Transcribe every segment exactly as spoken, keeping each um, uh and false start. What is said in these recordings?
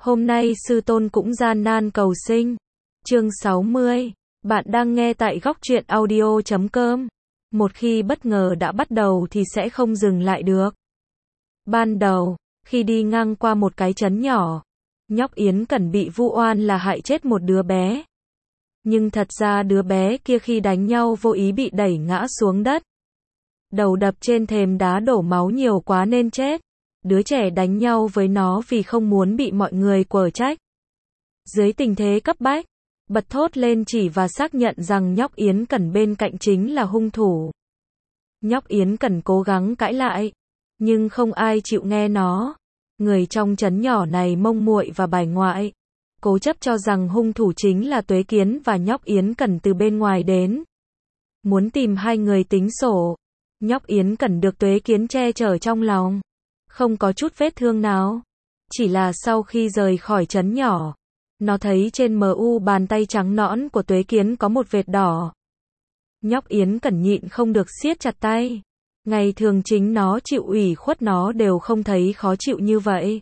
Hôm nay sư tôn cũng gian nan cầu sinh. Chương sáu mươi. Bạn đang nghe tại góc truyện audio chấm com. Một khi bất ngờ đã bắt đầu thì sẽ không dừng lại được. Ban đầu, khi đi ngang qua một cái trấn nhỏ, nhóc Yến Cẩn bị vu oan là hại chết một đứa bé. Nhưng thật ra đứa bé kia khi đánh nhau vô ý bị đẩy ngã xuống đất. Đầu đập trên thềm đá đổ máu nhiều quá nên chết. Đứa trẻ đánh nhau với nó vì không muốn bị mọi người quở trách. Dưới tình thế cấp bách, bật thốt lên chỉ và xác nhận rằng nhóc Yến Cẩn bên cạnh chính là hung thủ. Nhóc Yến Cẩn cố gắng cãi lại, nhưng không ai chịu nghe nó. Người trong trấn nhỏ này mông muội và bài ngoại, cố chấp cho rằng hung thủ chính là Tuế Kiến và nhóc Yến Cẩn từ bên ngoài đến. Muốn tìm hai người tính sổ. Nhóc Yến Cẩn được Tuế Kiến che chở trong lòng, không có chút vết thương nào. Chỉ là sau khi rời khỏi trấn nhỏ, nó thấy trên mờ u bàn tay trắng nõn của Tuế Kiến có một vệt đỏ. Nhóc Yến Cẩn nhịn không được siết chặt tay. Ngày thường chính nó chịu ủy khuất nó đều không thấy khó chịu như vậy.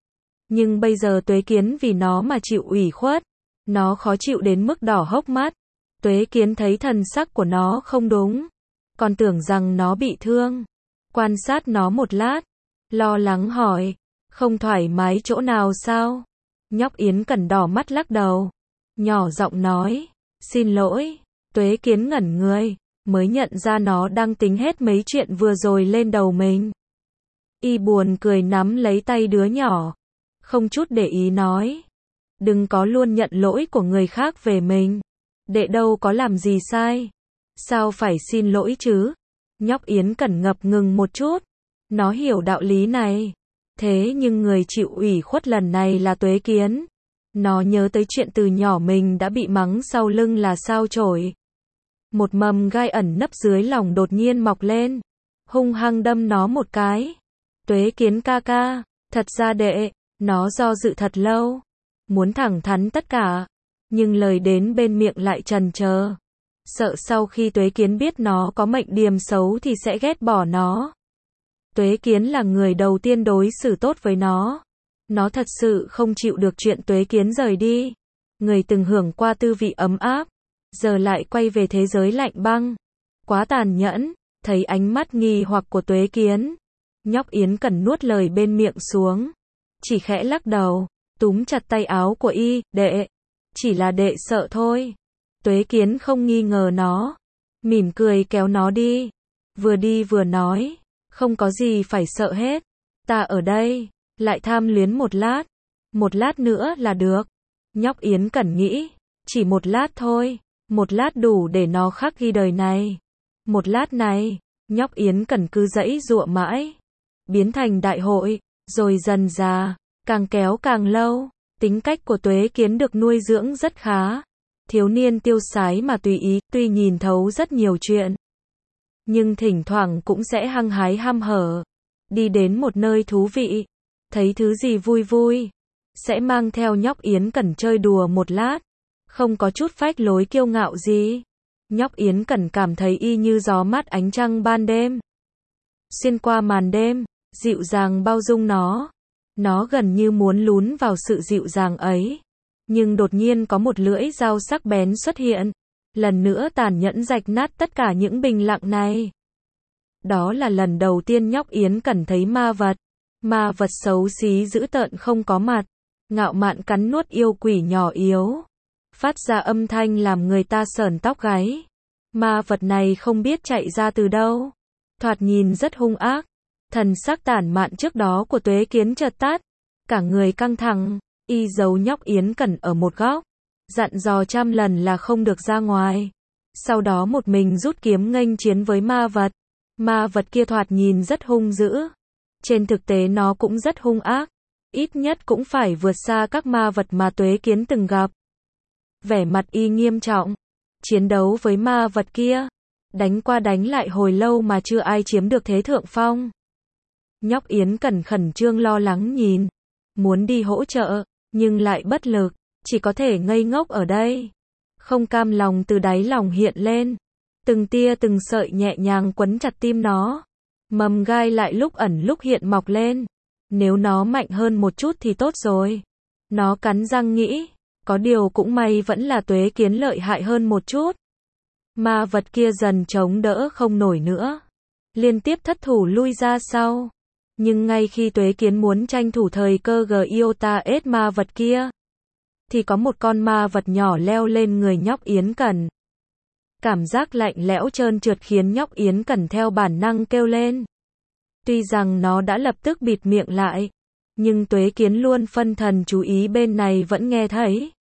Nhưng bây giờ Tuế Kiến vì nó mà chịu ủy khuất. Nó khó chịu đến mức đỏ hốc mắt. Tuế Kiến thấy thần sắc của nó không đúng, còn tưởng rằng nó bị thương. Quan sát nó một lát, lo lắng hỏi, không thoải mái chỗ nào sao? Nhóc Yến Cẩn đỏ mắt lắc đầu, nhỏ giọng nói, xin lỗi. Tuế Kiến ngẩn người, mới nhận ra nó đang tính hết mấy chuyện vừa rồi lên đầu mình. Y buồn cười nắm lấy tay đứa nhỏ, không chút để ý nói, đừng có luôn nhận lỗi của người khác về mình. Đệ đâu có làm gì sai, sao phải xin lỗi chứ? Nhóc Yến Cẩn ngập ngừng một chút, nó hiểu đạo lý này. Thế nhưng người chịu ủy khuất lần này là Tuế Kiến. Nó nhớ tới chuyện từ nhỏ mình đã bị mắng sau lưng là sao chổi. Một mầm gai ẩn nấp dưới lòng đột nhiên mọc lên, hung hăng đâm nó một cái. Tuế Kiến ca ca, thật ra đệ, nó do dự thật lâu, muốn thẳng thắn tất cả, nhưng lời đến bên miệng lại trần chờ. Sợ sau khi Tuế Kiến biết nó có mệnh điềm xấu thì sẽ ghét bỏ nó. Tuế Kiến là người đầu tiên đối xử tốt với nó. Nó thật sự không chịu được chuyện Tuế Kiến rời đi. Người từng hưởng qua tư vị ấm áp, giờ lại quay về thế giới lạnh băng. Quá tàn nhẫn. Thấy ánh mắt nghi hoặc của Tuế Kiến, nhóc Yến Cẩn nuốt lời bên miệng xuống, chỉ khẽ lắc đầu, túm chặt tay áo của y, đệ, chỉ là đệ sợ thôi. Tuế Kiến không nghi ngờ nó, mỉm cười kéo nó đi, vừa đi vừa nói, không có gì phải sợ hết, ta ở đây. Lại tham luyến một lát, một lát nữa là được. Nhóc Yến Cẩn nghĩ, chỉ một lát thôi, một lát đủ để nó khắc ghi đời này. Một lát này, nhóc Yến Cẩn cứ giãy giụa mãi, biến thành đại hội, rồi dần dà, càng kéo càng lâu. Tính cách của Tuế Kiến được nuôi dưỡng rất khá. Thiếu niên tiêu sái mà tùy ý, tuy nhìn thấu rất nhiều chuyện, nhưng thỉnh thoảng cũng sẽ hăng hái ham hở. Đi đến một nơi thú vị, thấy thứ gì vui vui, sẽ mang theo nhóc Yến Cẩn chơi đùa một lát, không có chút phách lối kiêu ngạo gì. Nhóc Yến Cẩn cảm thấy y như gió mát ánh trăng ban đêm, xuyên qua màn đêm, dịu dàng bao dung nó. Nó gần như muốn lún vào sự dịu dàng ấy, nhưng đột nhiên có một lưỡi dao sắc bén xuất hiện, lần nữa tàn nhẫn rạch nát tất cả những bình lặng này. Đó là lần đầu tiên nhóc Yến Cẩn thấy ma vật. Ma vật xấu xí dữ tợn không có mặt, ngạo mạn cắn nuốt yêu quỷ nhỏ yếu, phát ra âm thanh làm người ta sởn tóc gáy. Ma vật này không biết chạy ra từ đâu, thoạt nhìn rất hung ác. Thần sắc tản mạn trước đó của Tuế Kiến chợt tắt, cả người căng thẳng, y giấu nhóc Yến Cẩn ở một góc, dặn dò trăm lần là không được ra ngoài. Sau đó một mình rút kiếm nghênh chiến với ma vật. Ma vật kia thoạt nhìn rất hung dữ, trên thực tế nó cũng rất hung ác, ít nhất cũng phải vượt xa các ma vật mà Tuế Kiến từng gặp. Vẻ mặt y nghiêm trọng, chiến đấu với ma vật kia, đánh qua đánh lại hồi lâu mà chưa ai chiếm được thế thượng phong. Nhóc Yến Cẩn khẩn trương lo lắng nhìn, muốn đi hỗ trợ, nhưng lại bất lực, chỉ có thể ngây ngốc ở đây. Không cam lòng từ đáy lòng hiện lên, từng tia từng sợi nhẹ nhàng quấn chặt tim nó. Mầm gai lại lúc ẩn lúc hiện mọc lên. Nếu nó mạnh hơn một chút thì tốt rồi. Nó cắn răng nghĩ, có điều cũng may vẫn là Tuế Kiến lợi hại hơn một chút. Ma vật kia dần chống đỡ không nổi nữa, liên tiếp thất thủ lui ra sau. Nhưng ngay khi Tuế Kiến muốn tranh thủ thời cơ Giota ết ma vật kia, thì có một con ma vật nhỏ leo lên người nhóc Yến Cẩn. Cảm giác lạnh lẽo trơn trượt khiến nhóc Yến Cẩn theo bản năng kêu lên. Tuy rằng nó đã lập tức bịt miệng lại, nhưng Tuế Kiến luôn phân thần chú ý bên này vẫn nghe thấy.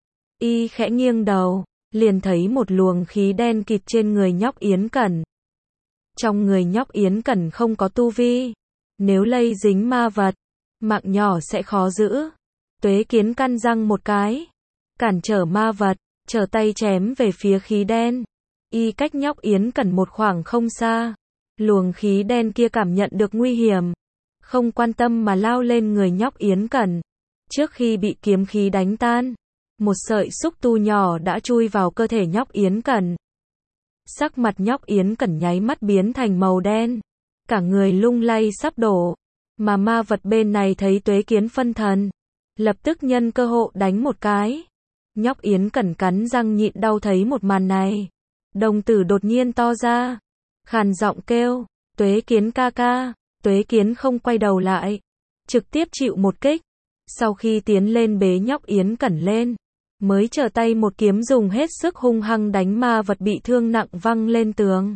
Y khẽ nghiêng đầu, liền thấy một luồng khí đen kịt trên người nhóc Yến Cẩn. Trong người nhóc Yến Cẩn không có tu vi, nếu lây dính ma vật, mạng nhỏ sẽ khó giữ. Tuế Kiến căn răng một cái, cản trở ma vật, trở tay chém về phía khí đen. Y cách nhóc Yến Cẩn một khoảng không xa. Luồng khí đen kia cảm nhận được nguy hiểm, không quan tâm mà lao lên người nhóc Yến Cẩn. Trước khi bị kiếm khí đánh tan, một sợi xúc tu nhỏ đã chui vào cơ thể nhóc Yến Cẩn. Sắc mặt nhóc Yến Cẩn nháy mắt biến thành màu đen, cả người lung lay sắp đổ. Mà ma vật bên này thấy Tuế Kiến phân thần, lập tức nhân cơ hội đánh một cái. Nhóc Yến Cẩn cắn răng nhịn đau thấy một màn này. Đồng tử đột nhiên to ra, khàn giọng kêu, Tuế Kiến ca ca. Tuế Kiến không quay đầu lại, trực tiếp chịu một kích. Sau khi tiến lên bế nhóc Yến Cẩn lên, mới trở tay một kiếm dùng hết sức hung hăng đánh ma vật bị thương nặng văng lên tường.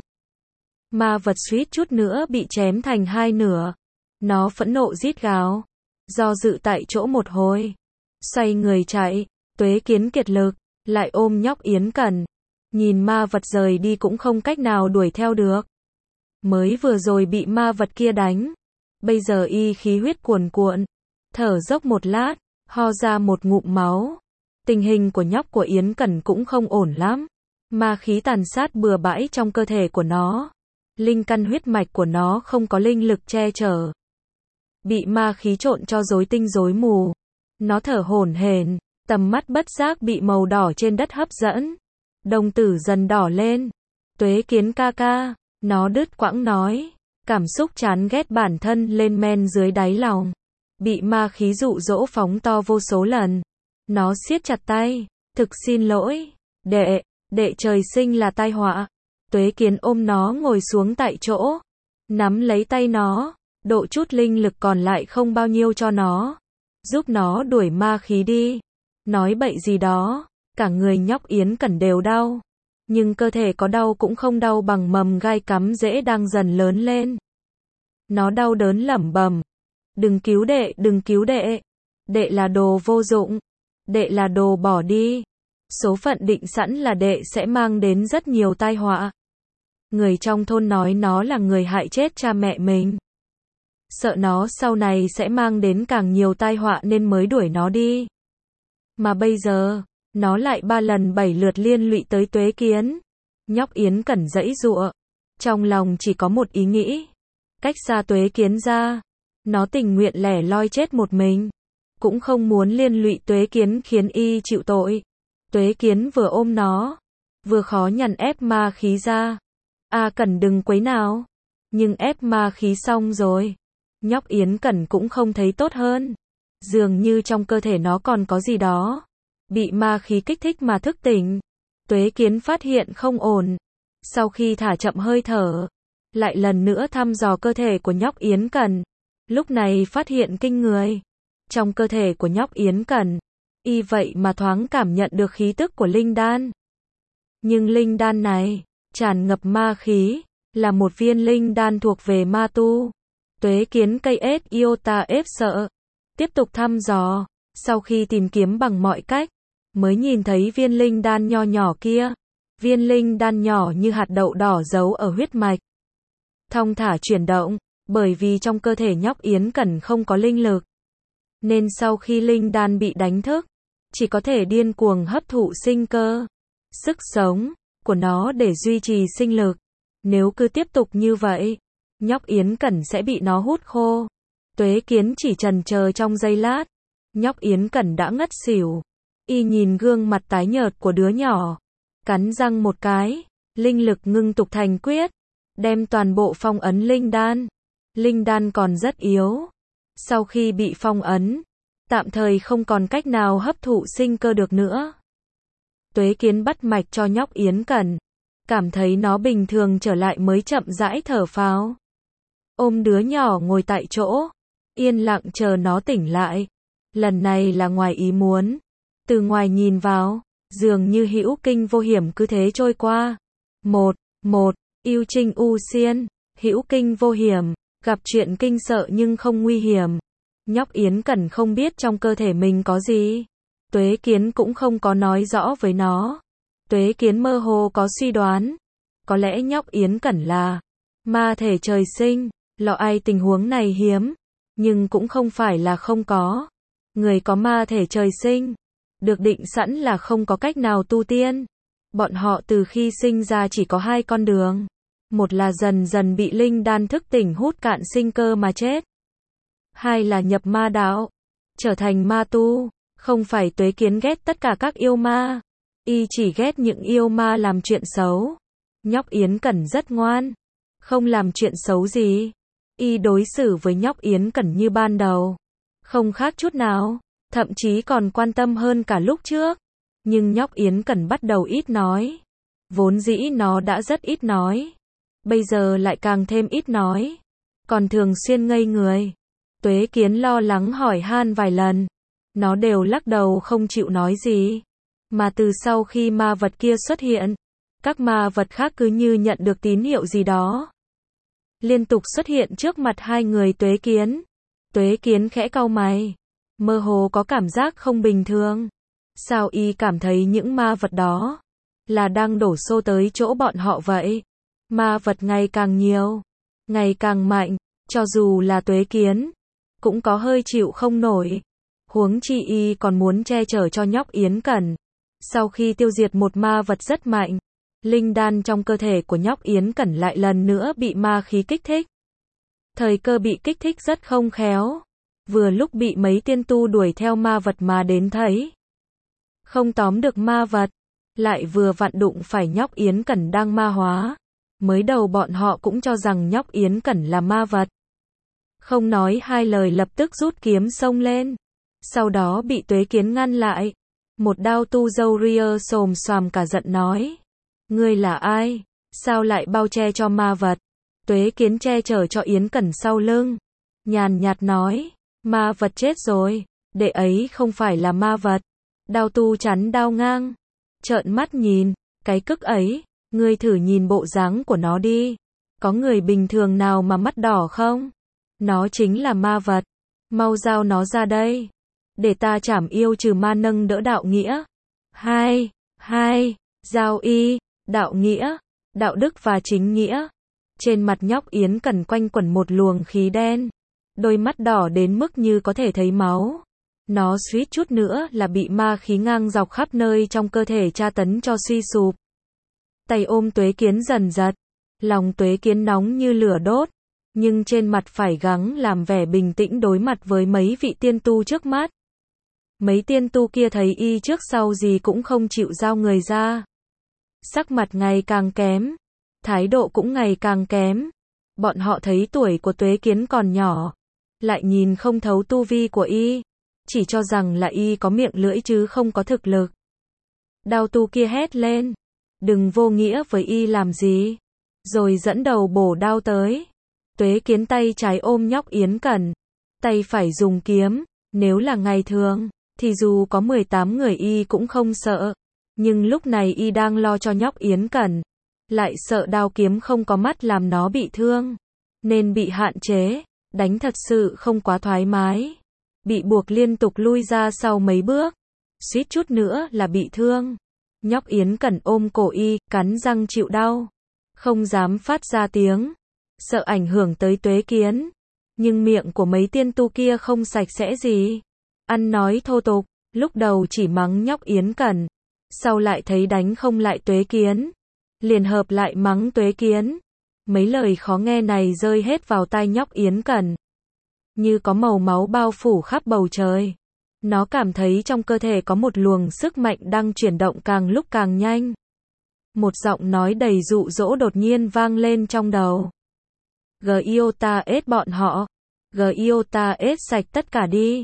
Ma vật suýt chút nữa bị chém thành hai nửa. Nó phẫn nộ rít gào, do dự tại chỗ một hồi, xoay người chạy. Tuế Kiến kiệt lực, lại ôm nhóc Yến Cẩn. Nhìn ma vật rời đi cũng không cách nào đuổi theo được. Mới vừa rồi bị ma vật kia đánh, bây giờ y khí huyết cuồn cuộn, thở dốc một lát, ho ra một ngụm máu. Tình hình của nhóc của Yến Cẩn cũng không ổn lắm. Ma khí tàn sát bừa bãi trong cơ thể của nó. Linh căn huyết mạch của nó không có linh lực che chở, bị ma khí trộn cho rối tinh rối mù. Nó thở hổn hển, tầm mắt bất giác bị màu đỏ trên đất hấp dẫn. Đồng tử dần đỏ lên. Tuế Kiến ca ca, nó đứt quãng nói, cảm xúc chán ghét bản thân lên men dưới đáy lòng. Bị ma khí dụ dỗ phóng to vô số lần. Nó siết chặt tay, thực xin lỗi, đệ, đệ trời sinh là tai họa. Tuế Kiến ôm nó ngồi xuống tại chỗ, nắm lấy tay nó, độ chút linh lực còn lại không bao nhiêu cho nó, giúp nó đuổi ma khí đi. Nói bậy gì đó, cả người nhóc Yến Cẩn đều đau, nhưng cơ thể có đau cũng không đau bằng mầm gai cắm rễ đang dần lớn lên. Nó đau đớn lẩm bẩm, đừng cứu đệ, đừng cứu đệ, đệ là đồ vô dụng, đệ là đồ bỏ đi, số phận định sẵn là đệ sẽ mang đến rất nhiều tai họa. Người trong thôn nói nó là người hại chết cha mẹ mình, sợ nó sau này sẽ mang đến càng nhiều tai họa nên mới đuổi nó đi. Mà bây giờ, nó lại ba lần bảy lượt liên lụy tới Tuế Kiến. Nhóc Yến Cẩn giãy giụa, trong lòng chỉ có một ý nghĩ, cách xa Tuế Kiến ra. Nó tình nguyện lẻ loi chết một mình, cũng không muốn liên lụy Tuế Kiến khiến y chịu tội. Tuế Kiến vừa ôm nó, vừa khó nhằn ép ma khí ra. A Cẩn đừng quấy nào. Nhưng ép ma khí xong rồi, nhóc Yến Cẩn cũng không thấy tốt hơn. Dường như trong cơ thể nó còn có gì đó bị ma khí kích thích mà thức tỉnh. Tuế Kiến phát hiện không ổn. Sau khi thả chậm hơi thở, lại lần nữa thăm dò cơ thể của nhóc Yến Cẩn. Lúc này phát hiện kinh người. Trong cơ thể của nhóc Yến Cẩn, y vậy mà thoáng cảm nhận được khí tức của linh đan. Nhưng linh đan này, tràn ngập ma khí, là một viên linh đan thuộc về ma tu. Tuế Kiến cây ết iota ép sợ, tiếp tục thăm dò, sau khi tìm kiếm bằng mọi cách, mới nhìn thấy viên linh đan nho nhỏ kia. Viên linh đan nhỏ như hạt đậu đỏ giấu ở huyết mạch, thong thả chuyển động, bởi vì trong cơ thể nhóc Yến Cẩn không có linh lực, nên sau khi linh đan bị đánh thức, chỉ có thể điên cuồng hấp thụ sinh cơ, sức sống của nó để duy trì sinh lực. Nếu cứ tiếp tục như vậy, nhóc Yến Cẩn sẽ bị nó hút khô. Tuế Kiến chỉ chần chờ trong giây lát, nhóc Yến Cẩn đã ngất xỉu. Y nhìn gương mặt tái nhợt của đứa nhỏ, cắn răng một cái, linh lực ngưng tụ thành quyết, đem toàn bộ phong ấn linh đan. Linh đan còn rất yếu. Sau khi bị phong ấn, tạm thời không còn cách nào hấp thụ sinh cơ được nữa. Tuế Kiến bắt mạch cho nhóc Yến Cẩn, cảm thấy nó bình thường trở lại mới chậm rãi thở phào. Ôm đứa nhỏ ngồi tại chỗ, yên lặng chờ nó tỉnh lại. Lần này là ngoài ý muốn. Từ ngoài nhìn vào, dường như hữu kinh vô hiểm cứ thế trôi qua. Một, một, yêu trinh u xiên, hữu kinh vô hiểm, gặp chuyện kinh sợ nhưng không nguy hiểm. Nhóc Yến Cẩn không biết trong cơ thể mình có gì. Tuế Kiến cũng không có nói rõ với nó. Tuế Kiến mơ hồ có suy đoán. Có lẽ nhóc Yến Cẩn là ma thể trời sinh, lo ai tình huống này hiếm. Nhưng cũng không phải là không có. Người có ma thể trời sinh, được định sẵn là không có cách nào tu tiên. Bọn họ từ khi sinh ra chỉ có hai con đường. Một là dần dần bị linh đan thức tỉnh hút cạn sinh cơ mà chết. Hai là nhập ma đạo, trở thành ma tu. Không phải Tuế Kiến ghét tất cả các yêu ma. Y chỉ ghét những yêu ma làm chuyện xấu. Nhóc Yến Cẩn rất ngoan, không làm chuyện xấu gì. Y đối xử với nhóc Yến Cẩn như ban đầu, không khác chút nào, thậm chí còn quan tâm hơn cả lúc trước. Nhưng nhóc Yến Cẩn bắt đầu ít nói. Vốn dĩ nó đã rất ít nói, bây giờ lại càng thêm ít nói, còn thường xuyên ngây người. Tuế Kiến lo lắng hỏi han vài lần, nó đều lắc đầu không chịu nói gì. Mà từ sau khi ma vật kia xuất hiện, các ma vật khác cứ như nhận được tín hiệu gì đó, liên tục xuất hiện trước mặt hai người Tuế Kiến. Tuế Kiến khẽ cau mày, mơ hồ có cảm giác không bình thường. Sao y cảm thấy những ma vật đó là đang đổ xô tới chỗ bọn họ vậy? Ma vật ngày càng nhiều, ngày càng mạnh, cho dù là Tuế Kiến cũng có hơi chịu không nổi. Huống chi y còn muốn che chở cho nhóc Yến Cẩn. Sau khi tiêu diệt một ma vật rất mạnh, linh đan trong cơ thể của nhóc Yến Cẩn lại lần nữa bị ma khí kích thích. Thời cơ bị kích thích rất không khéo. Vừa lúc bị mấy tiên tu đuổi theo ma vật mà đến thấy không tóm được ma vật, lại vừa vặn đụng phải nhóc Yến Cẩn đang ma hóa. Mới đầu bọn họ cũng cho rằng nhóc Yến Cẩn là ma vật. Không nói hai lời lập tức rút kiếm xông lên. Sau đó bị Tuế Kiến ngăn lại. Một đao tu dâu ria xồm xoàm cả giận nói: Ngươi là ai? Sao lại bao che cho ma vật? Tuế Kiến che chở cho Yến Cẩn sau lưng, nhàn nhạt nói: Ma vật chết rồi, đệ ấy không phải là ma vật. Đao tu chắn đao ngang, trợn mắt nhìn, cái cức ấy, ngươi thử nhìn bộ dáng của nó đi. Có người bình thường nào mà mắt đỏ không? Nó chính là ma vật. Mau giao nó ra đây, để ta trảm yêu trừ ma nâng đỡ đạo nghĩa. Hai, hai, giao y, đạo nghĩa, đạo đức và chính nghĩa. Trên mặt nhóc Yến Cẩn quanh quẩn một luồng khí đen, đôi mắt đỏ đến mức như có thể thấy máu. Nó suýt chút nữa là bị ma khí ngang dọc khắp nơi trong cơ thể tra tấn cho suy sụp. Tay ôm Tuế Kiến dần giật, lòng Tuế Kiến nóng như lửa đốt, nhưng trên mặt phải gắng làm vẻ bình tĩnh đối mặt với mấy vị tiên tu trước mắt. Mấy tiên tu kia thấy y trước sau gì cũng không chịu giao người ra. Sắc mặt ngày càng kém, thái độ cũng ngày càng kém. Bọn họ thấy tuổi của Tuế Kiến còn nhỏ, lại nhìn không thấu tu vi của y, chỉ cho rằng là y có miệng lưỡi chứ không có thực lực. Đao tu kia hét lên: Đừng vô nghĩa với y làm gì. Rồi dẫn đầu bổ đao tới. Tuế Kiến tay trái ôm nhóc Yến Cẩn, tay phải dùng kiếm. Nếu là ngày thường, thì dù có mười tám người y cũng không sợ. Nhưng lúc này y đang lo cho nhóc Yến Cẩn, lại sợ đao kiếm không có mắt làm nó bị thương, nên bị hạn chế, đánh thật sự không quá thoải mái. Bị buộc liên tục lui ra sau mấy bước, suýt chút nữa là bị thương. Nhóc Yến Cẩn ôm cổ y, cắn răng chịu đau, không dám phát ra tiếng, sợ ảnh hưởng tới Tuế Kiến. Nhưng miệng của mấy tiên tu kia không sạch sẽ gì, ăn nói thô tục, lúc đầu chỉ mắng nhóc Yến Cẩn, sau lại thấy đánh không lại Tuế Kiến, liền hợp lại mắng Tuế Kiến. Mấy lời khó nghe này rơi hết vào tai nhóc Yến Cẩn, như có màu máu bao phủ khắp bầu trời. Nó cảm thấy trong cơ thể có một luồng sức mạnh đang chuyển động càng lúc càng nhanh. Một giọng nói đầy dụ dỗ đột nhiên vang lên trong đầu. Giota ết bọn họ. Giota ết sạch tất cả đi.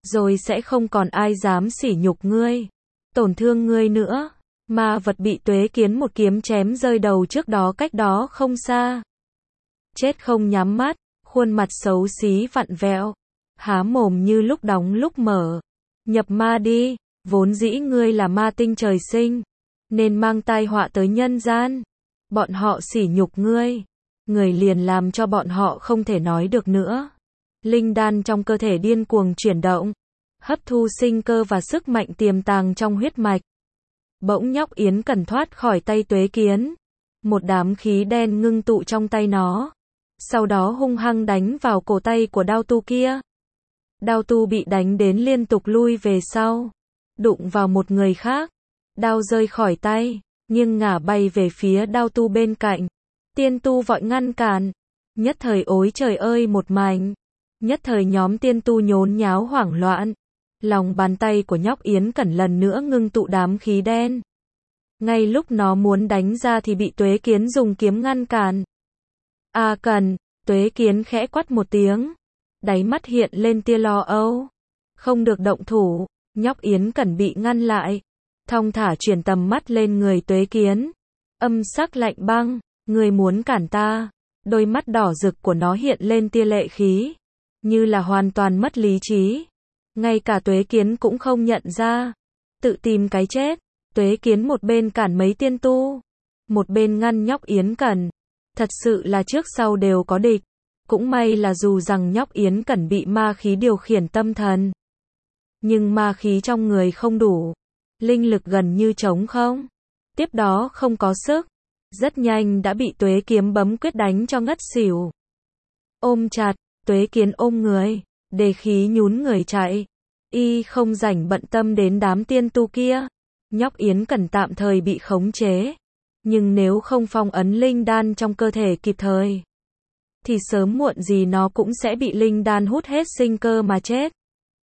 rồi sẽ không còn ai dám sỉ nhục ngươi, tổn thương ngươi nữa. Ma vật bị Tuế Kiến một kiếm chém rơi đầu trước đó cách đó không xa. Chết không nhắm mắt, khuôn mặt xấu xí vặn vẹo, há mồm như lúc đóng lúc mở. Nhập ma đi, vốn dĩ ngươi là ma tinh trời sinh, nên mang tai họa tới nhân gian. Bọn họ sỉ nhục ngươi, người liền làm cho bọn họ không thể nói được nữa. Linh đan trong cơ thể điên cuồng chuyển động, hấp thu sinh cơ và sức mạnh tiềm tàng trong huyết mạch. Bỗng Nhóc Yến Cẩn thoát khỏi tay Tuế Kiến. Một đám khí đen ngưng tụ trong tay nó. Sau đó hung hăng đánh vào cổ tay của Đao Tu kia. Đao Tu bị đánh đến liên tục lui về sau. Đụng vào một người khác. Đao rơi khỏi tay, nhưng ngả bay về phía Đao Tu bên cạnh. Tiên tu vội ngăn cản. Nhất thời ối trời ơi một mảnh. Nhất thời nhóm tiên tu nhốn nháo hoảng loạn. Lòng bàn tay của Nhóc Yến Cẩn lần nữa ngưng tụ đám khí đen. Ngay lúc nó muốn đánh ra thì bị Tuế Kiến dùng kiếm ngăn cản. A Cẩn, Tuế Kiến khẽ quát một tiếng. Đáy mắt hiện lên tia lo âu. Không được động thủ, Nhóc Yến Cẩn bị ngăn lại. Thong thả chuyển tầm mắt lên người Tuế Kiến. Âm sắc lạnh băng, ngươi muốn cản ta. Đôi mắt đỏ rực của nó hiện lên tia lệ khí. Như là hoàn toàn mất lý trí. Ngay cả Tuế Kiến cũng không nhận ra. Tự tìm cái chết. Tuế Kiến một bên cản mấy tiên tu, một bên ngăn Nhóc Yến Cẩn. Thật sự là trước sau đều có địch. Cũng may là dù rằng Nhóc Yến Cẩn bị ma khí điều khiển tâm thần, nhưng ma khí trong người không đủ. Linh lực gần như trống không. Tiếp đó không có sức. Rất nhanh đã bị Tuế Kiếm bấm quyết đánh cho ngất xỉu. Ôm chặt, Tuế Kiến ôm người, đề khí nhún người chạy. Y không rảnh bận tâm đến đám tiên tu kia. Nhóc Yến Cẩn tạm thời bị khống chế. Nhưng nếu không phong ấn linh đan trong cơ thể kịp thời, thì sớm muộn gì nó cũng sẽ bị linh đan hút hết sinh cơ mà chết.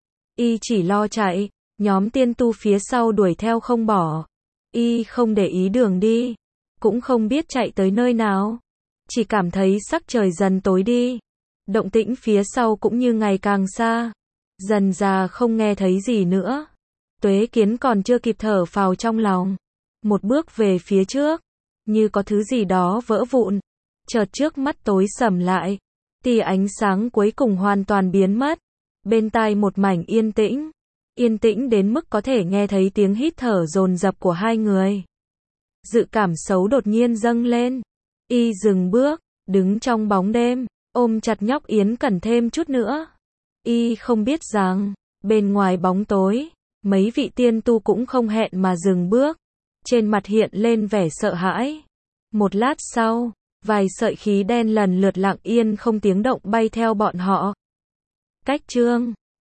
Y chỉ lo chạy, nhóm tiên tu phía sau đuổi theo không bỏ. Y không để ý đường đi, cũng không biết chạy tới nơi nào. Chỉ cảm thấy sắc trời dần tối đi. Động tĩnh phía sau cũng như ngày càng xa. Dần già không nghe thấy gì nữa. Tuế Kiến còn chưa kịp thở phào trong lòng. Một bước về phía trước, như có thứ gì đó vỡ vụn. Chợt trước mắt tối sầm lại. Tia ánh sáng cuối cùng hoàn toàn biến mất. Bên tai một mảnh yên tĩnh. Yên tĩnh đến mức có thể nghe thấy tiếng hít thở dồn dập của hai người. Dự cảm xấu đột nhiên dâng lên. Y dừng bước, đứng trong bóng đêm, ôm chặt Nhóc Yến Cẩn thêm chút nữa. Y không biết rằng, bên ngoài bóng tối, mấy vị tiên tu cũng không hẹn mà dừng bước. Trên mặt hiện lên vẻ sợ hãi. Một lát sau, vài sợi khí đen lần lượt lặng yên không tiếng động bay theo bọn họ. Cách chương